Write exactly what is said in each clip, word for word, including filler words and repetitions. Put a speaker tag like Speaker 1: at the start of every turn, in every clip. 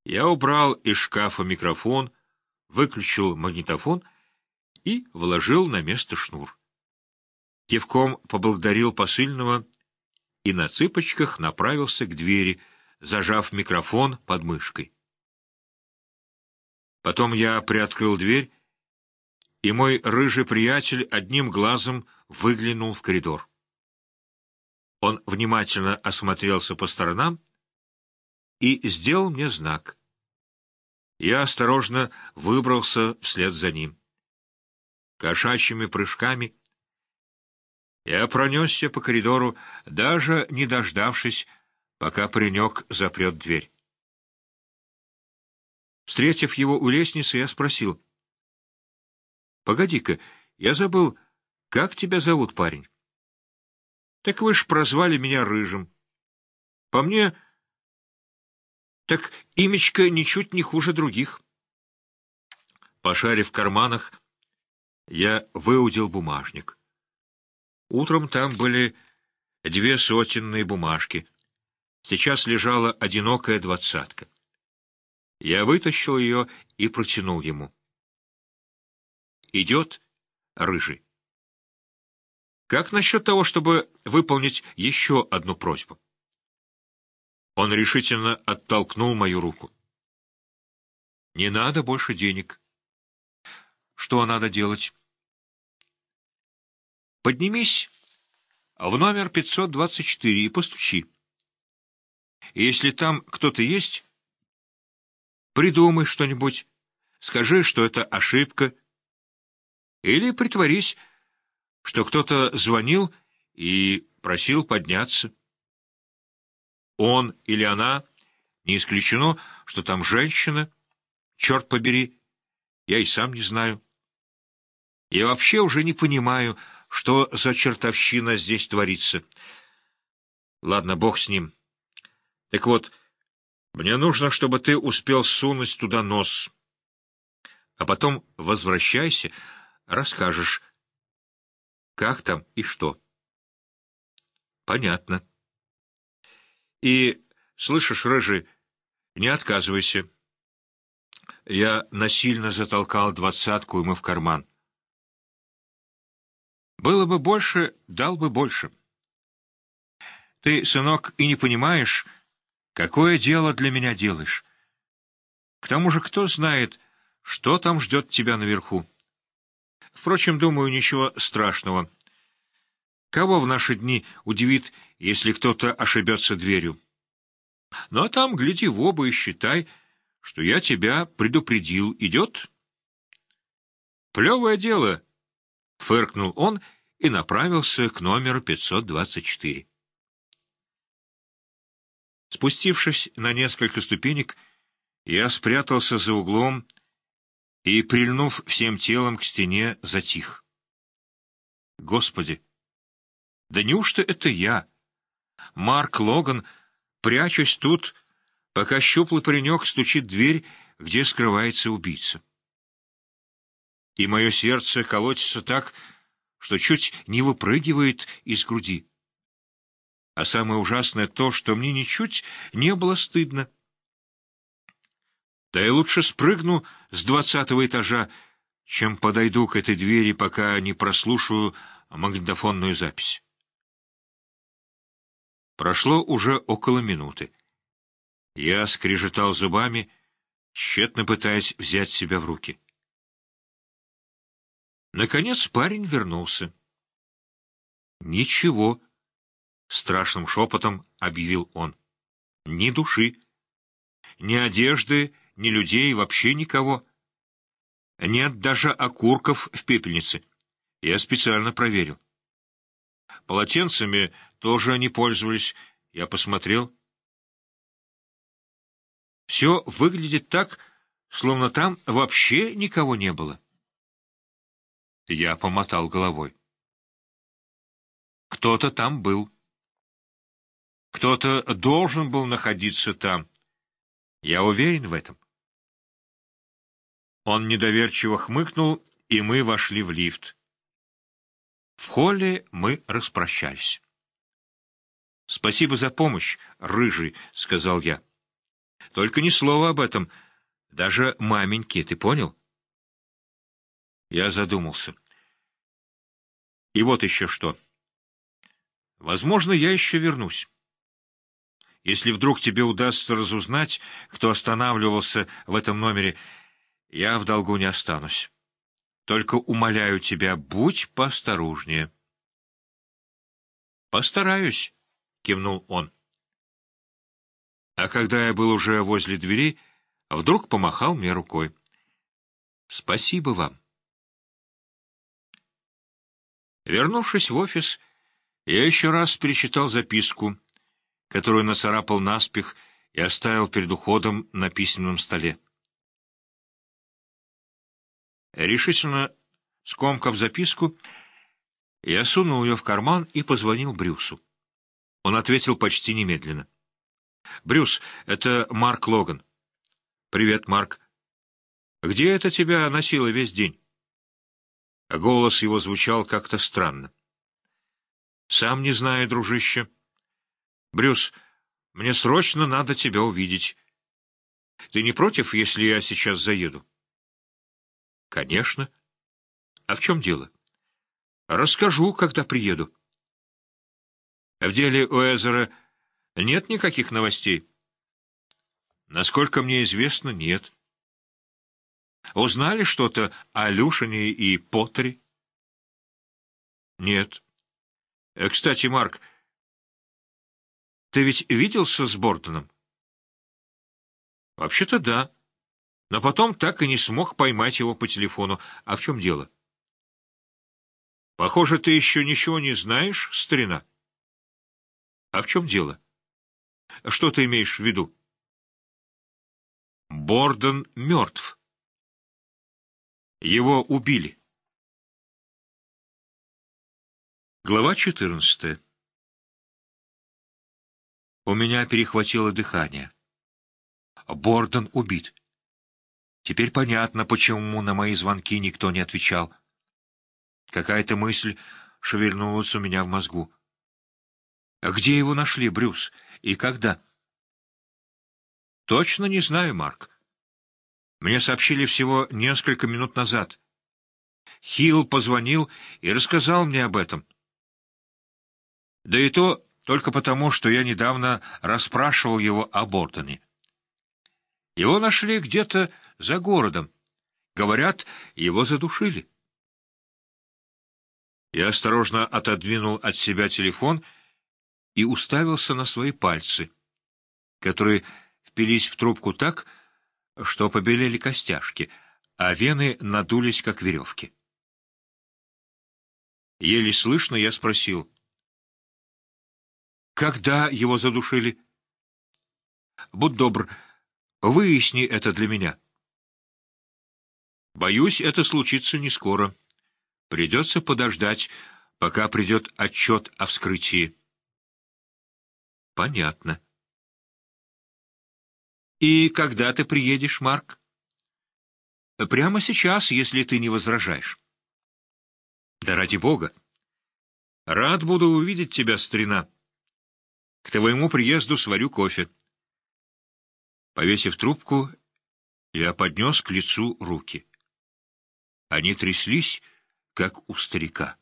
Speaker 1: Я убрал из шкафа микрофон, выключил магнитофон и вложил на место шнур. Кивком поблагодарил посыльного и на цыпочках направился к двери, зажав микрофон под мышкой. Потом я приоткрыл дверь, и мой рыжий приятель одним глазом выглянул в коридор. Он внимательно осмотрелся по сторонам и сделал мне знак. Я осторожно выбрался вслед за ним. Кошачьими прыжками я пронесся по коридору, даже не дождавшись, пока паренек запрет дверь. Встретив его у лестницы, я спросил: — Погоди-ка, я забыл, как тебя зовут, парень? — Так вы ж прозвали меня Рыжим. По мне, так имечко ничуть не хуже других. Пошарив в карманах, я выудил бумажник. Утром там были две сотенные бумажки. Сейчас лежала одинокая двадцатка. Я вытащил ее и протянул ему. «Идет, Рыжий? Как насчет того, чтобы выполнить еще одну просьбу?» Он решительно оттолкнул мою руку. «Не надо больше денег». «Что надо делать?» «Поднимись в номер пятьсот двадцать четыре и постучи. Если там кто-то есть, придумай что-нибудь, скажи, что это ошибка, или притворись, что кто-то звонил и просил подняться. Он или она, не исключено, что там женщина, черт побери, я и сам не знаю. Я вообще уже не понимаю, что за чертовщина здесь творится. Ладно, бог с ним. Так вот, мне нужно, чтобы ты успел сунуть туда нос. А потом возвращайся, расскажешь, как там и что. Понятно. И, слышишь, Рыжий, не отказывайся. Я насильно затолкал двадцатку ему в карман. Было бы больше, дал бы больше. Ты, сынок, и не понимаешь, какое дело для меня делаешь. К тому же, кто знает, что там ждет тебя наверху. Впрочем, думаю, ничего страшного. Кого в наши дни удивит, если кто-то ошибется дверью? Ну, а там, гляди в оба и считай, что я тебя предупредил. Идет? Плевое дело, — фыркнул он и направился к номеру пятьсот двадцать четыре. Спустившись на несколько ступенек, я спрятался за углом и, прильнув всем телом к стене, затих. Господи! Да неужто это я, Марк Логан, прячусь тут, пока щуплый паренек стучит в дверь, где скрывается убийца? И мое сердце колотится так, что чуть не выпрыгивает из груди. А самое ужасное то, что мне ничуть не было стыдно. Да я лучше спрыгну с двадцатого этажа, чем подойду к этой двери, пока не прослушаю магнитофонную запись. Прошло уже около минуты. Я скрежетал зубами, тщетно пытаясь взять себя в руки. Наконец парень вернулся. «Ничего», — страшным шепотом объявил он. «Ни души, ни одежды, ни людей, вообще никого. Нет даже окурков в пепельнице. Я специально проверил. Полотенцами тоже не пользовались, я посмотрел. Все выглядит так, словно там вообще никого не было». Я помотал головой. Кто-то там был. Кто-то должен был находиться там. Я уверен в этом. Он недоверчиво хмыкнул, и мы вошли в лифт. В холле мы распрощались. — Спасибо за помощь, Рыжий, — сказал я. Только ни слова об этом, даже маменьке, ты понял? Я задумался. И вот еще что. Возможно, я еще вернусь. Если вдруг тебе удастся разузнать, кто останавливался в этом номере, я в долгу не останусь. Только умоляю тебя, будь поосторожнее. — Постараюсь, — кивнул он. А когда я был уже возле двери, вдруг помахал мне рукой. — Спасибо вам. Вернувшись в офис, я еще раз перечитал записку, которую нацарапал наспех и оставил перед уходом на письменном столе. Решительно скомкав записку, я сунул ее в карман и позвонил Брюсу. Он ответил почти немедленно. — Брюс, это Марк Логан. — Привет, Марк. — Где это тебя носило весь день? Голос его звучал как-то странно. — Сам не знаю, дружище. — Брюс, мне срочно надо тебя увидеть. Ты не против, если я сейчас заеду? — Конечно. — А в чем дело? — Расскажу, когда приеду. — В деле Уэзера нет никаких новостей? — Насколько мне известно, нет. — Узнали что-то о Люшине и Поттере? — Нет. Э, Кстати, Марк, ты ведь виделся с Бордоном? — Вообще-то да. Но потом так и не смог поймать его по телефону. А в чем дело? — Похоже, ты еще ничего не знаешь, старина. — А в чем дело? Что ты имеешь в виду? — Бордон мертв. Его убили. Глава четырнадцатая. У меня перехватило дыхание. Бордон убит. Теперь понятно, почему на мои звонки никто не отвечал. Какая-то мысль шевельнулась у меня в мозгу. А где его нашли, Брюс? И когда? Точно не знаю, Марк. Мне сообщили всего несколько минут назад. Хилл позвонил и рассказал мне об этом. Да и то только потому, что я недавно расспрашивал его о Бордоне. Его нашли где-то за городом. Говорят, его задушили. Я осторожно отодвинул от себя телефон и уставился на свои пальцы, которые впились в трубку так, что побелели костяшки, а вены надулись, как веревки. Еле слышно я спросил: «Когда его задушили? Будь добр, выясни это для меня». Боюсь, это случится не скоро. Придется подождать, пока придет отчет о вскрытии. Понятно. И когда ты приедешь, Марк? Прямо сейчас, если ты не возражаешь. Да ради бога. Рад буду увидеть тебя, старина. К твоему приезду сварю кофе. Повесив трубку, я поднес к лицу руки. Они тряслись, как у старика.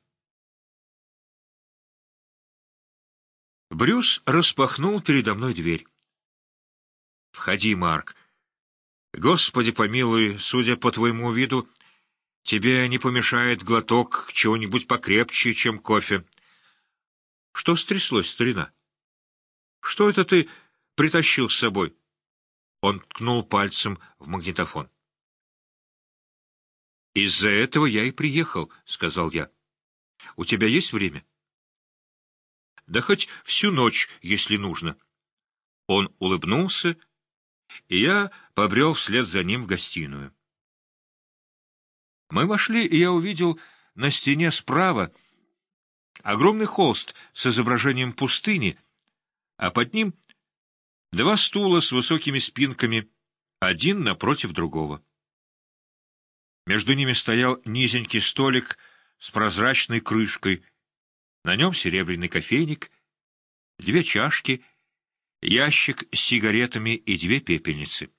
Speaker 1: Брюс распахнул передо мной дверь. — Входи, Марк. Господи помилуй, судя по твоему виду, тебе не помешает глоток чего-нибудь покрепче, чем кофе. Что стряслось, старина? Что это ты притащил с собой? Он ткнул пальцем в магнитофон. — Из-за этого я и приехал, — сказал я. — У тебя есть время? — Да хоть всю ночь, если нужно. Он улыбнулся, и я побрел вслед за ним в гостиную. Мы вошли, и я увидел на стене справа огромный холст с изображением пустыни, а под ним два стула с высокими спинками, один напротив другого. Между ними стоял низенький столик с прозрачной крышкой, на нем серебряный кофейник, две чашки ящик с сигаретами и две пепельницы.